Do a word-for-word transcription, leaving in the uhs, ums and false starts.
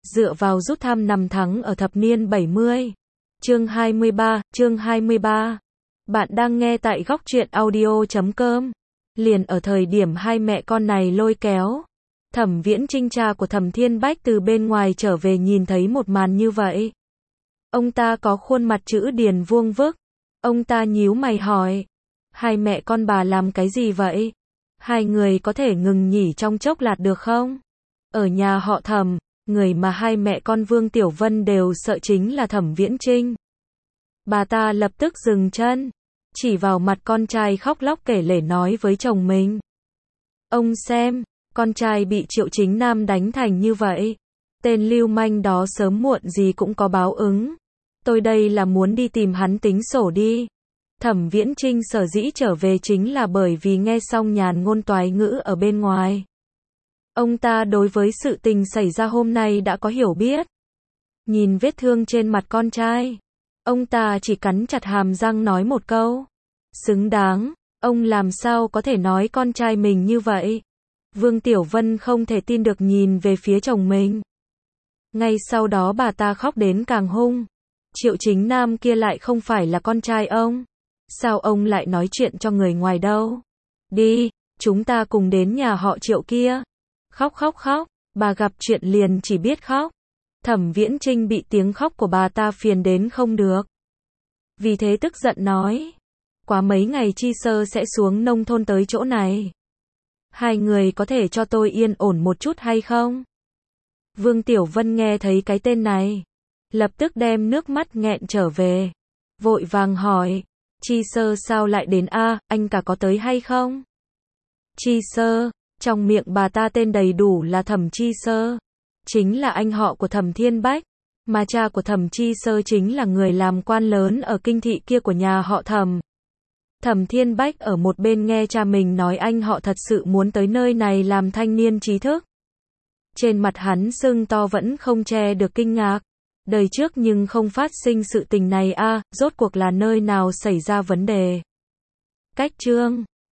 Dựa vào rút thăm năm thắng ở thập niên bảy mươi. Chương hai mươi ba, chương hai mươi ba. Bạn đang nghe tại góc truyện audio chấm com. Liền ở thời điểm hai mẹ con này lôi kéo, Thẩm Viễn Chinh cha của Thẩm Thiên Bách từ bên ngoài trở về nhìn thấy một màn như vậy. Ông ta có khuôn mặt chữ điền vuông vức. Ông ta nhíu mày hỏi, hai mẹ con bà làm cái gì vậy? Hai người có thể ngừng nghỉ trong chốc lát được không? Ở nhà họ Thẩm, người mà hai mẹ con Vương Tiểu Vân đều sợ chính là Thẩm Viễn Chinh. Bà ta lập tức dừng chân, chỉ vào mặt con trai khóc lóc kể lể nói với chồng mình. Ông xem, con trai bị Triệu Chính Nam đánh thành như vậy. Tên lưu manh đó sớm muộn gì cũng có báo ứng. Tôi đây là muốn đi tìm hắn tính sổ đi. Thẩm Viễn Chinh sở dĩ trở về chính là bởi vì nghe xong nhàn ngôn toái ngữ ở bên ngoài. Ông ta đối với sự tình xảy ra hôm nay đã có hiểu biết. Nhìn vết thương trên mặt con trai, ông ta chỉ cắn chặt hàm răng nói một câu. Xứng đáng, ông làm sao có thể nói con trai mình như vậy? Vương Tiểu Vân không thể tin được nhìn về phía chồng mình. Ngay sau đó bà ta khóc đến càng hung. Triệu Chính Nam kia lại không phải là con trai ông. Sao ông lại nói chuyện cho người ngoài đâu? Đi, chúng ta cùng đến nhà họ Triệu kia. Khóc khóc khóc, bà gặp chuyện liền chỉ biết khóc. Thẩm Viễn Chinh bị tiếng khóc của bà ta phiền đến không được. Vì thế tức giận nói, quá mấy ngày Chi Sơ sẽ xuống nông thôn tới chỗ này. Hai người có thể cho tôi yên ổn một chút hay không? Vương Tiểu Vân nghe thấy cái tên này, lập tức đem nước mắt nghẹn trở về. Vội vàng hỏi, Chi Sơ sao lại đến a, anh cả có tới hay không? Chi Sơ, trong miệng bà ta tên đầy đủ là Thẩm Chi Sơ, chính là anh họ của Thẩm Thiên Bách, mà cha của Thẩm Chi Sơ chính là người làm quan lớn ở kinh thị kia của nhà họ Thẩm. Thẩm Thiên Bách ở một bên nghe cha mình nói anh họ thật sự muốn tới nơi này làm thanh niên trí thức. Trên mặt hắn sưng to vẫn không che được kinh ngạc. Đời trước nhưng không phát sinh sự tình này a, à, rốt cuộc là nơi nào xảy ra vấn đề. Cách chương